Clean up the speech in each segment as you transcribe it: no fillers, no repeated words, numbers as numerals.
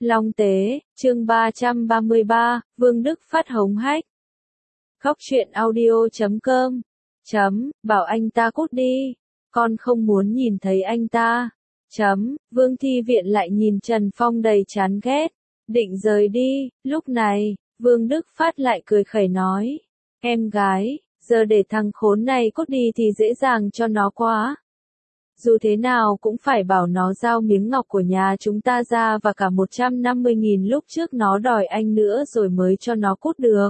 Long Tế, chương 333, Vương Đức Phát hống hách. Khóc chuyện audio.com. Bảo anh ta cút đi. Con không muốn nhìn thấy anh ta. Vương Thi Viện lại nhìn Trần Phong đầy chán ghét. Định rời đi, lúc này, Vương Đức Phát lại cười khẩy nói. Em gái, giờ để thằng khốn này cút đi thì dễ dàng cho nó quá. Dù thế nào cũng phải bảo nó giao miếng ngọc của nhà chúng ta ra và cả 150.000 lúc trước nó đòi anh nữa rồi mới cho nó cút được.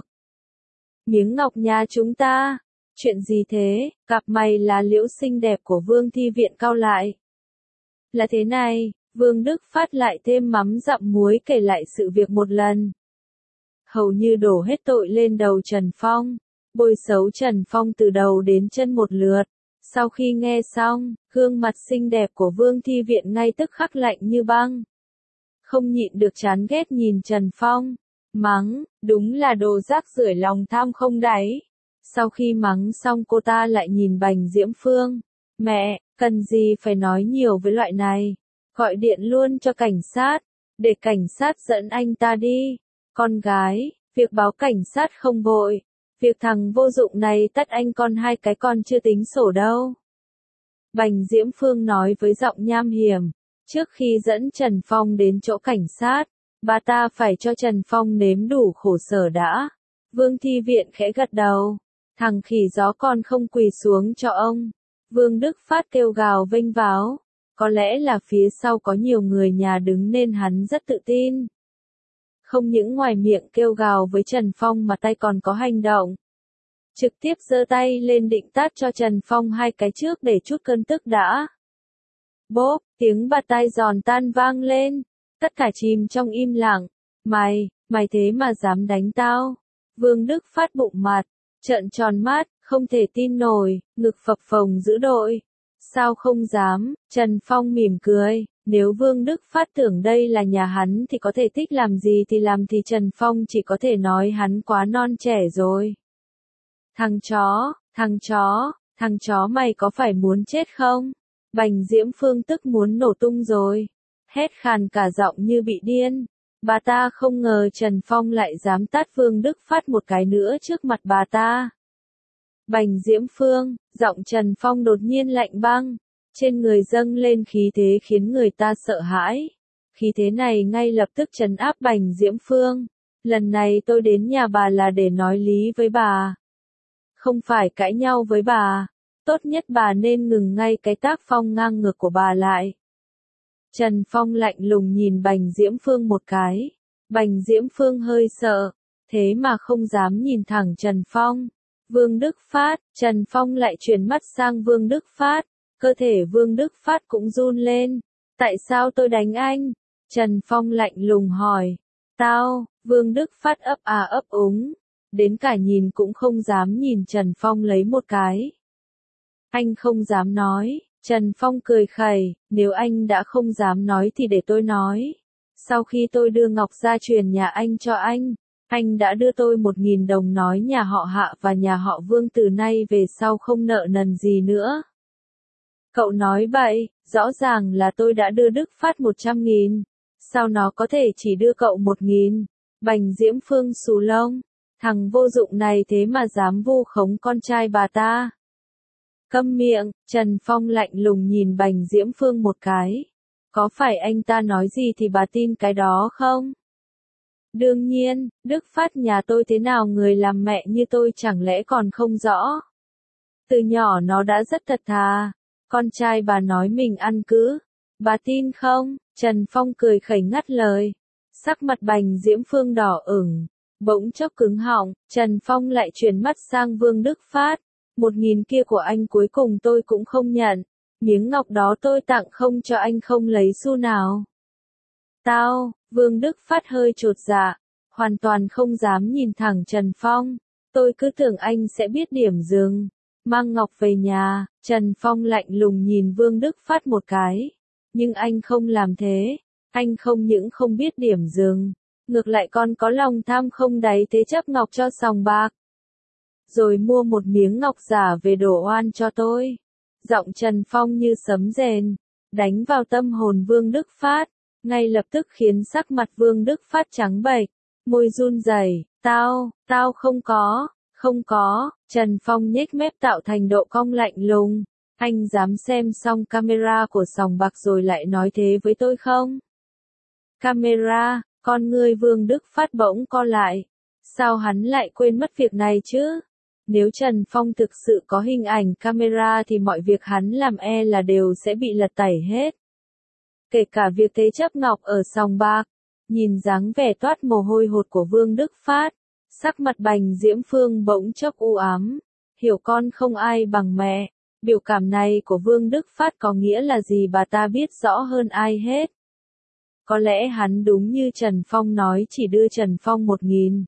Miếng ngọc nhà chúng ta? Chuyện gì thế? Cặp mày là liễu xinh đẹp của Vương Thi Viện cau lại. Là thế này, Vương Đức Phát lại thêm mắm dặm muối kể lại sự việc một lần. Hầu như đổ hết tội lên đầu Trần Phong, bôi xấu Trần Phong từ đầu đến chân một lượt. Sau khi nghe xong, gương mặt xinh đẹp của Vương Thi Viện ngay tức khắc lạnh như băng. Không nhịn được chán ghét nhìn Trần Phong, mắng, đúng là đồ rác rưởi lòng tham không đáy. Sau khi mắng xong cô ta lại nhìn Bành Diễm Phương, mẹ, cần gì phải nói nhiều với loại này, gọi điện luôn cho cảnh sát, để cảnh sát dẫn anh ta đi. Con gái, việc báo cảnh sát không vội. Việc thằng vô dụng này tắt anh con hai cái con chưa tính sổ đâu. Bành Diễm Phương nói với giọng nham hiểm. Trước khi dẫn Trần Phong đến chỗ cảnh sát, bà ta phải cho Trần Phong nếm đủ khổ sở đã. Vương Thi Viện khẽ gật đầu. Thằng khỉ gió con không quỳ xuống cho ông. Vương Đức Phát kêu gào vênh váo. Có lẽ là phía sau có nhiều người nhà đứng nên hắn rất tự tin. Không những ngoài miệng kêu gào với Trần Phong mà tay còn có hành động. Trực tiếp giơ tay lên định tát cho Trần Phong hai cái trước để chút cơn tức đã. Bốp, tiếng bạt tai giòn tan vang lên. Tất cả chìm trong im lặng. Mày thế mà dám đánh tao. Vương Đức Phát bụng mặt, trợn tròn mắt, không thể tin nổi, ngực phập phồng dữ dội. Sao không dám? Trần Phong mỉm cười. Nếu Vương Đức Phát tưởng đây là nhà hắn thì có thể thích làm gì thì làm thì Trần Phong chỉ có thể nói hắn quá non trẻ rồi. Thằng chó mày có phải muốn chết không? Bành Diễm Phương tức muốn nổ tung rồi. Hét khàn cả giọng như bị điên. Bà ta không ngờ Trần Phong lại dám tát Vương Đức Phát một cái nữa trước mặt bà ta. Bành Diễm Phương, giọng Trần Phong đột nhiên lạnh băng. Trên người dâng lên khí thế khiến người ta sợ hãi. Khí thế này ngay lập tức trấn áp Bành Diễm Phương. Lần này tôi đến nhà bà là để nói lý với bà. Không phải cãi nhau với bà. Tốt nhất bà nên ngừng ngay cái tác phong ngang ngược của bà lại. Trần Phong lạnh lùng nhìn Bành Diễm Phương một cái. Bành Diễm Phương hơi sợ. Thế mà không dám nhìn thẳng Trần Phong. Vương Đức Phát, Trần Phong lại chuyển mắt sang Vương Đức Phát. Cơ thể Vương Đức Phát cũng run lên. Tại sao tôi đánh anh? Trần Phong lạnh lùng hỏi. Tao, Vương Đức Phát ấp úng. Đến cả nhìn cũng không dám nhìn Trần Phong lấy một cái. Anh không dám nói. Trần Phong cười khẩy. Nếu anh đã không dám nói thì để tôi nói. Sau khi tôi đưa ngọc gia truyền nhà anh cho anh đã đưa tôi 1.000 đồng nói nhà họ Hạ và nhà họ Vương từ nay về sau không nợ nần gì nữa. Cậu nói bậy, rõ ràng là tôi đã đưa Đức Phát 100.000. Sao nó có thể chỉ đưa cậu 1.000? Bành Diễm Phương xù lông. Thằng vô dụng này thế mà dám vu khống con trai bà ta. Câm miệng, Trần Phong lạnh lùng nhìn Bành Diễm Phương một cái. Có phải anh ta nói gì thì bà tin cái đó không? Đương nhiên, Đức Phát nhà tôi thế nào người làm mẹ như tôi chẳng lẽ còn không rõ. Từ nhỏ nó đã rất thật thà. Con trai bà nói mình ăn cứ. Bà tin không? Trần Phong cười khẩy ngắt lời. Sắc mặt Bành Diễm Phương đỏ ửng. Bỗng chốc cứng họng, Trần Phong lại chuyển mắt sang Vương Đức Phát. 1.000 kia của anh cuối cùng tôi cũng không nhận. Miếng ngọc đó tôi tặng không cho anh không lấy xu nào. Vương Đức Phát hơi chột dạ. Hoàn toàn không dám nhìn thẳng Trần Phong. Tôi cứ tưởng anh sẽ biết điểm dừng. Mang ngọc về nhà, Trần Phong lạnh lùng nhìn Vương Đức Phát một cái. Nhưng anh không làm thế. Anh không những không biết điểm dừng. Ngược lại còn có lòng tham không đáy thế chấp ngọc cho sòng bạc. Rồi mua một miếng ngọc giả về đổ oan cho tôi. Giọng Trần Phong như sấm rền. Đánh vào tâm hồn Vương Đức Phát. ngay lập tức khiến sắc mặt Vương Đức Phát trắng bệch, môi run rẩy, tao không có, Trần Phong nhếch mép tạo thành độ cong lạnh lùng, anh dám xem xong camera của sòng bạc rồi lại nói thế với tôi không? Camera, con người Vương Đức Phát bỗng co lại, sao hắn lại quên mất việc này chứ? Nếu Trần Phong thực sự có hình ảnh camera thì mọi việc hắn làm là đều sẽ bị lật tẩy hết. Kể cả việc thế chấp ngọc ở sòng bạc, nhìn dáng vẻ toát mồ hôi hột của Vương Đức Phát, sắc mặt Bành Diễm Phương bỗng chốc u ám, hiểu con không ai bằng mẹ, biểu cảm này của Vương Đức Phát có nghĩa là gì bà ta biết rõ hơn ai hết. Có lẽ hắn đúng như Trần Phong nói chỉ đưa Trần Phong 1.000.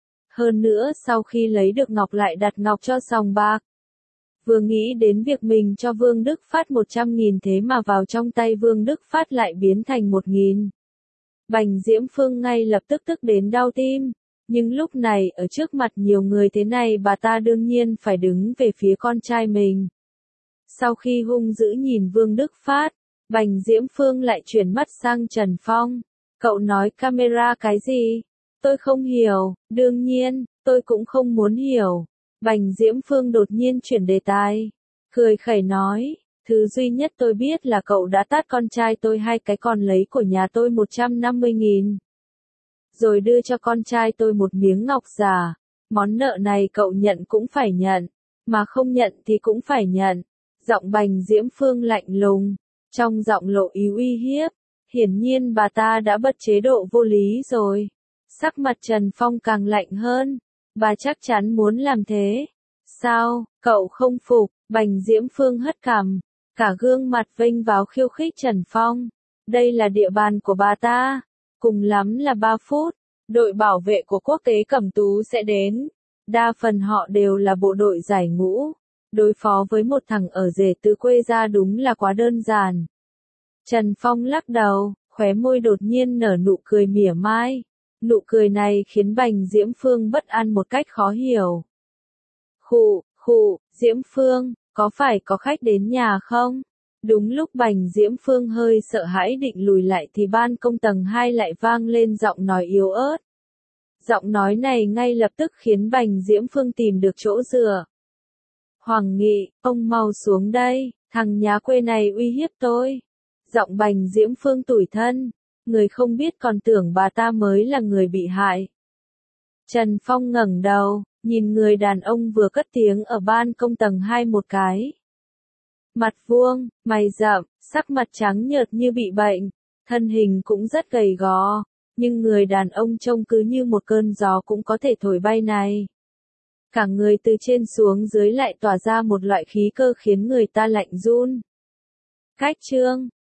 Hơn nữa sau khi lấy được ngọc lại đặt ngọc cho sòng bạc. Vừa nghĩ đến việc mình cho Vương Đức Phát 100.000 thế mà vào trong tay Vương Đức Phát lại biến thành 1.000. Bành Diễm Phương ngay lập tức tức đến đau tim, nhưng lúc này ở trước mặt nhiều người thế này bà ta đương nhiên phải đứng về phía con trai mình. Sau khi hung dữ nhìn Vương Đức Phát, Bành Diễm Phương lại chuyển mắt sang Trần Phong. Cậu nói camera cái gì? Tôi không hiểu, đương nhiên, tôi cũng không muốn hiểu. Bành Diễm Phương đột nhiên chuyển đề tài, cười khẩy nói, thứ duy nhất tôi biết là cậu đã tát con trai tôi 2 cái còn lấy của nhà tôi 150.000. Rồi đưa cho con trai tôi một miếng ngọc giả, món nợ này cậu nhận cũng phải nhận, mà không nhận thì cũng phải nhận. Giọng Bành Diễm Phương lạnh lùng, trong giọng lộ ý uy hiếp, hiển nhiên bà ta đã bật chế độ vô lý rồi. Sắc mặt Trần Phong càng lạnh hơn, bà chắc chắn muốn làm thế. Sao, cậu không phục? Bành Diễm Phương hất cằm, cả gương mặt vênh váo khiêu khích Trần Phong. Đây là địa bàn của bà ta, cùng lắm là 3 phút, đội bảo vệ của Quốc tế Cẩm Tú sẽ đến. Đa phần họ đều là bộ đội giải ngũ. Đối phó với một thằng ở rể từ quê ra đúng là quá đơn giản. Trần Phong lắc đầu, khóe môi đột nhiên nở nụ cười mỉa mai. Nụ cười này khiến Bành Diễm Phương bất an một cách khó hiểu. Khụ, Diễm Phương, có phải có khách đến nhà không? Đúng lúc Bành Diễm Phương hơi sợ hãi định lùi lại thì ban công tầng 2 lại vang lên giọng nói yếu ớt. Giọng nói này ngay lập tức khiến Bành Diễm Phương tìm được chỗ dựa. Hoàng Nghị, ông mau xuống đây, thằng nhá quê này uy hiếp tôi. Giọng Bành Diễm Phương tủi thân, người không biết còn tưởng bà ta mới là người bị hại. Trần Phong ngẩng đầu, nhìn người đàn ông vừa cất tiếng ở ban công tầng 2 một cái. Mặt vuông, mày rậm, sắc mặt trắng nhợt như bị bệnh, thân hình cũng rất gầy gò, nhưng người đàn ông trông cứ như một cơn gió cũng có thể thổi bay này. Cả người từ trên xuống dưới lại tỏa ra một loại khí cơ khiến người ta lạnh run. Cách chương